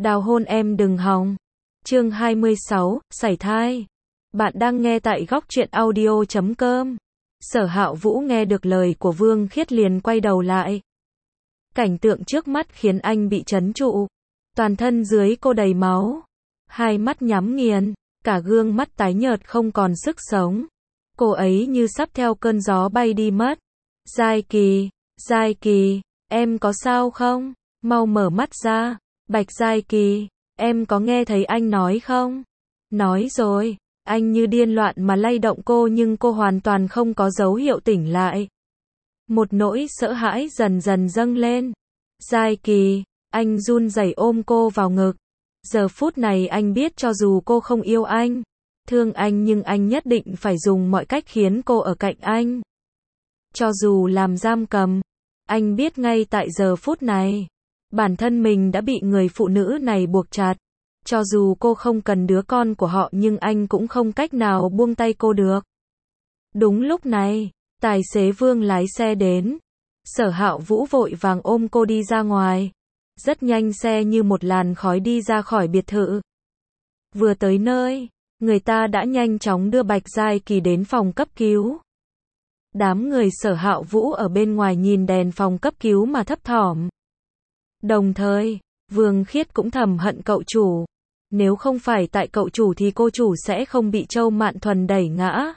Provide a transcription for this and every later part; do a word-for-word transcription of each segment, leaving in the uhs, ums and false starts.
Đào hôn em đừng hòng. Chương hai mươi sáu, sảy thai. Bạn đang nghe tại góc truyện audio chấm com. Sở Hạo Vũ nghe được lời của Vương Khiết liền quay đầu lại. Cảnh tượng trước mắt khiến anh bị trấn trụ. Toàn thân dưới cô đầy máu. Hai mắt nhắm nghiền, cả gương mắt tái nhợt không còn sức sống. Cô ấy như sắp theo cơn gió bay đi mất. Giai Kỳ, Giai Kỳ, em có sao không? Mau mở mắt ra. Bạch Giai Kỳ, em có nghe thấy anh nói không? Nói rồi. Anh như điên loạn mà lay động cô nhưng cô hoàn toàn không có dấu hiệu tỉnh lại. Một nỗi sợ hãi dần dần dâng lên. Giai Kỳ, anh run rẩy ôm cô vào ngực. Giờ phút này anh biết cho dù cô không yêu anh, thương anh nhưng anh nhất định phải dùng mọi cách khiến cô ở cạnh anh. Cho dù làm giam cầm, anh biết ngay tại giờ phút này, bản thân mình đã bị người phụ nữ này buộc chặt. Cho dù cô không cần đứa con của họ nhưng anh cũng không cách nào buông tay cô được. Đúng lúc này, tài xế Vương lái xe đến. Sở Hạo Vũ vội vàng ôm cô đi ra ngoài. Rất nhanh xe như một làn khói đi ra khỏi biệt thự. Vừa tới nơi, người ta đã nhanh chóng đưa Bạch Giai Kỳ đến phòng cấp cứu. Đám người Sở Hạo Vũ ở bên ngoài nhìn đèn phòng cấp cứu mà thấp thỏm. Đồng thời, Vương Khiết cũng thầm hận cậu chủ. Nếu không phải tại cậu chủ thì cô chủ sẽ không bị Châu Mạn Thuần đẩy ngã.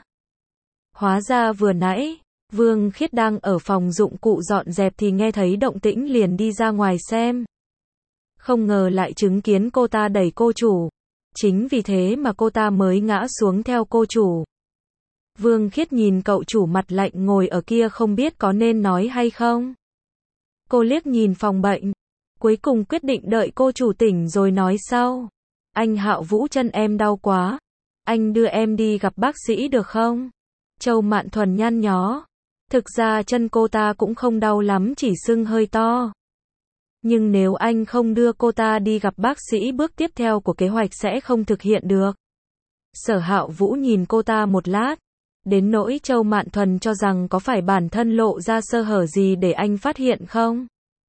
Hóa ra vừa nãy, Vương Khiết đang ở phòng dụng cụ dọn dẹp thì nghe thấy động tĩnh liền đi ra ngoài xem. Không ngờ lại chứng kiến cô ta đẩy cô chủ. Chính vì thế mà cô ta mới ngã xuống theo cô chủ. Vương Khiết nhìn cậu chủ mặt lạnh ngồi ở kia không biết có nên nói hay không. Cô liếc nhìn phòng bệnh. Cuối cùng quyết định đợi cô chủ tỉnh rồi nói sau. Anh Hạo Vũ, chân em đau quá. Anh đưa em đi gặp bác sĩ được không? Châu Mạn Thuần nhăn nhó. Thực ra chân cô ta cũng không đau lắm, chỉ sưng hơi to. Nhưng nếu anh không đưa cô ta đi gặp bác sĩ, bước tiếp theo của kế hoạch sẽ không thực hiện được. Sở Hạo Vũ nhìn cô ta một lát. Đến nỗi Châu Mạn Thuần cho rằng có phải bản thân lộ ra sơ hở gì để anh phát hiện không?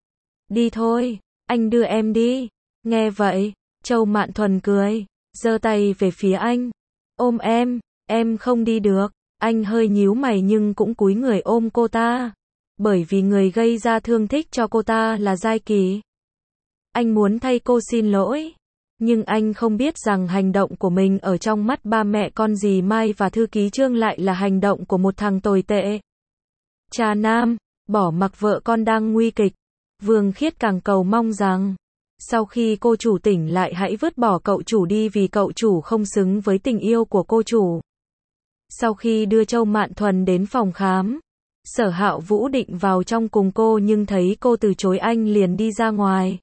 Đi thôi, anh đưa em đi. Nghe vậy, Châu Mạn Thuần cười, giơ tay về phía anh. Ôm em, em không đi được. Anh hơi nhíu mày nhưng cũng cúi người ôm cô ta. Bởi vì người gây ra thương tích cho cô ta là Giai Kỳ. Anh muốn thay cô xin lỗi. Nhưng anh không biết rằng hành động của mình ở trong mắt ba mẹ con dì Mai và thư ký Trương lại là hành động của một thằng tồi tệ. Cha nam, bỏ mặc vợ con đang nguy kịch. Vương Khiết càng cầu mong rằng, sau khi cô chủ tỉnh lại hãy vứt bỏ cậu chủ đi vì cậu chủ không xứng với tình yêu của cô chủ. Sau khi đưa Châu Mạn Thuần đến phòng khám, Sở Hạo Vũ định vào trong cùng cô nhưng thấy cô từ chối anh liền đi ra ngoài.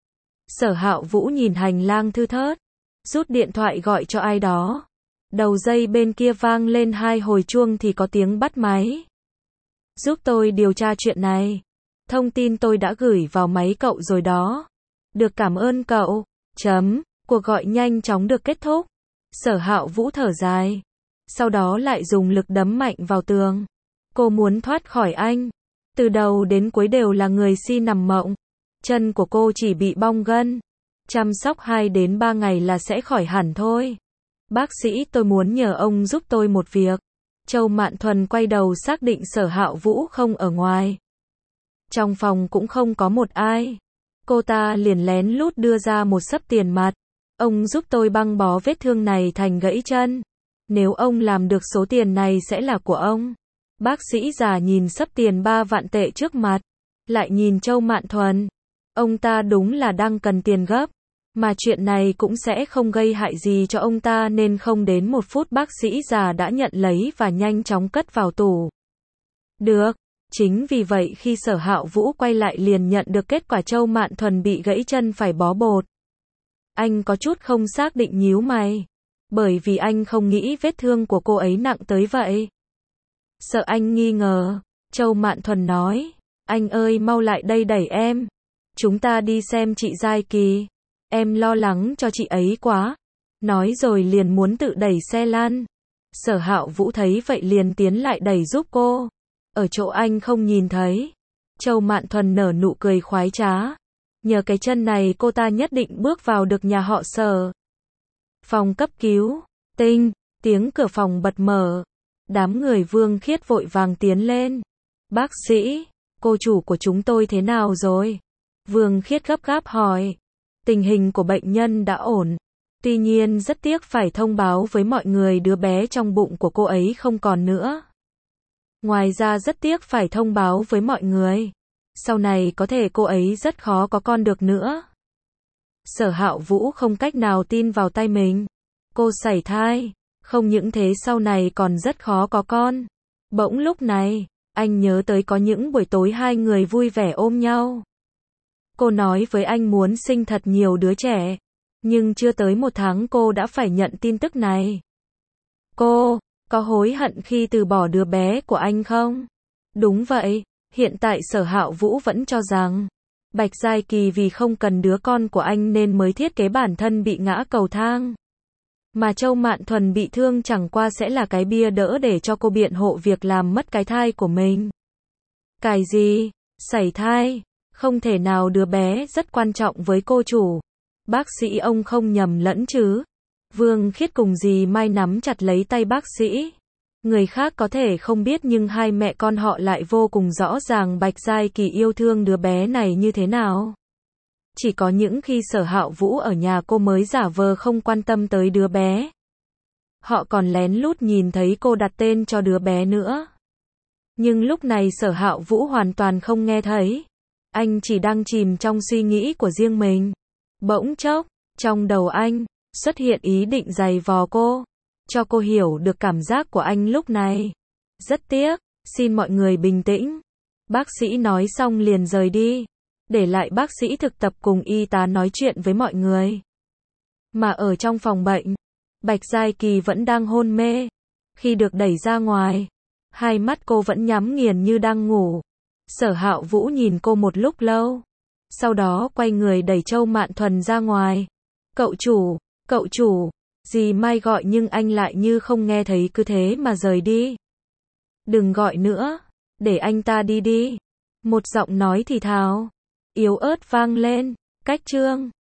Sở Hạo Vũ nhìn hành lang thưa thớt, rút điện thoại gọi cho ai đó. Đầu dây bên kia vang lên hai hồi chuông thì có tiếng bắt máy. Giúp tôi điều tra chuyện này. Thông tin tôi đã gửi vào máy cậu rồi đó. Được, cảm ơn cậu. Chấm, cuộc gọi nhanh chóng được kết thúc. Sở Hạo Vũ thở dài. Sau đó lại dùng lực đấm mạnh vào tường. Cô muốn thoát khỏi anh. Từ đầu đến cuối đều là người si nằm mộng. Chân của cô chỉ bị bong gân. Chăm sóc hai đến ba ngày là sẽ khỏi hẳn thôi. Bác sĩ, tôi muốn nhờ ông giúp tôi một việc. Châu Mạn Thuần quay đầu xác định Sở Hạo Vũ không ở ngoài. Trong phòng cũng không có một ai. Cô ta liền lén lút đưa ra một xấp tiền mặt. Ông giúp tôi băng bó vết thương này thành gãy chân. Nếu ông làm được số tiền này sẽ là của ông. Bác sĩ già nhìn xấp tiền ba vạn tệ trước mặt. Lại nhìn Châu Mạn Thuần. Ông ta đúng là đang cần tiền gấp. Mà chuyện này cũng sẽ không gây hại gì cho ông ta nên không đến một phút bác sĩ già đã nhận lấy và nhanh chóng cất vào tủ. Được. Chính vì vậy khi Sở Hạo Vũ quay lại liền nhận được kết quả Châu Mạn Thuần bị gãy chân phải bó bột. Anh có chút không xác định, nhíu mày. Bởi vì anh không nghĩ vết thương của cô ấy nặng tới vậy. Sợ anh nghi ngờ, Châu Mạn Thuần nói. Anh ơi, mau lại đây đẩy em. Chúng ta đi xem chị Giai Kỳ. Em lo lắng cho chị ấy quá. Nói rồi liền muốn tự đẩy xe lăn. Sở Hạo Vũ thấy vậy liền tiến lại đẩy giúp cô. Ở chỗ anh không nhìn thấy. Châu Mạn Thuần nở nụ cười khoái trá. Nhờ cái chân này cô ta nhất định bước vào được nhà họ Sở. Phòng cấp cứu, tinh, tiếng cửa phòng bật mở. Đám người Vương Khiết vội vàng tiến lên. Bác sĩ, cô chủ của chúng tôi thế nào rồi? Vương Khiết gấp gáp hỏi. Tình hình của bệnh nhân đã ổn. Tuy nhiên rất tiếc phải thông báo với mọi người đứa bé trong bụng của cô ấy không còn nữa. Ngoài ra rất tiếc phải thông báo với mọi người. Sau này có thể cô ấy rất khó có con được nữa. Sở Hạo Vũ không cách nào tin vào tay mình. Cô sảy thai. Không những thế sau này còn rất khó có con. Bỗng lúc này, anh nhớ tới có những buổi tối hai người vui vẻ ôm nhau. Cô nói với anh muốn sinh thật nhiều đứa trẻ. Nhưng chưa tới một tháng cô đã phải nhận tin tức này. Cô, có hối hận khi từ bỏ đứa bé của anh không? Đúng vậy, hiện tại Sở Hạo Vũ vẫn cho rằng Bạch Giai Kỳ vì không cần đứa con của anh nên mới thiết kế bản thân bị ngã cầu thang. Mà Châu Mạn Thuần bị thương chẳng qua sẽ là cái bia đỡ để cho cô biện hộ việc làm mất cái thai của mình. Cái gì? Sảy thai? Không thể nào, đứa bé rất quan trọng với cô chủ. Bác sĩ ông không nhầm lẫn chứ? Vương Khiết cùng dì Mai nắm chặt lấy tay bác sĩ. Người khác có thể không biết nhưng hai mẹ con họ lại vô cùng rõ ràng Bạch Giai Kỳ yêu thương đứa bé này như thế nào. Chỉ có những khi Sở Hạo Vũ ở nhà cô mới giả vờ không quan tâm tới đứa bé. Họ còn lén lút nhìn thấy cô đặt tên cho đứa bé nữa. Nhưng lúc này Sở Hạo Vũ hoàn toàn không nghe thấy. Anh chỉ đang chìm trong suy nghĩ của riêng mình. Bỗng chốc, trong đầu anh xuất hiện ý định giày vò cô, cho cô hiểu được cảm giác của anh lúc này. Rất tiếc, xin mọi người bình tĩnh. Bác sĩ nói xong liền rời đi, để lại bác sĩ thực tập cùng y tá nói chuyện với mọi người. Mà ở trong phòng bệnh, Bạch Giai Kỳ vẫn đang hôn mê. Khi được đẩy ra ngoài, hai mắt cô vẫn nhắm nghiền như đang ngủ. Sở Hạo Vũ nhìn cô một lúc lâu, sau đó quay người đẩy Châu Mạn Thuần ra ngoài. Cậu chủ, cậu chủ, dì Mai gọi nhưng anh lại như không nghe thấy cứ thế mà rời đi. Đừng gọi nữa, để anh ta đi đi. Một giọng nói thì thào, yếu ớt vang lên. Cách chương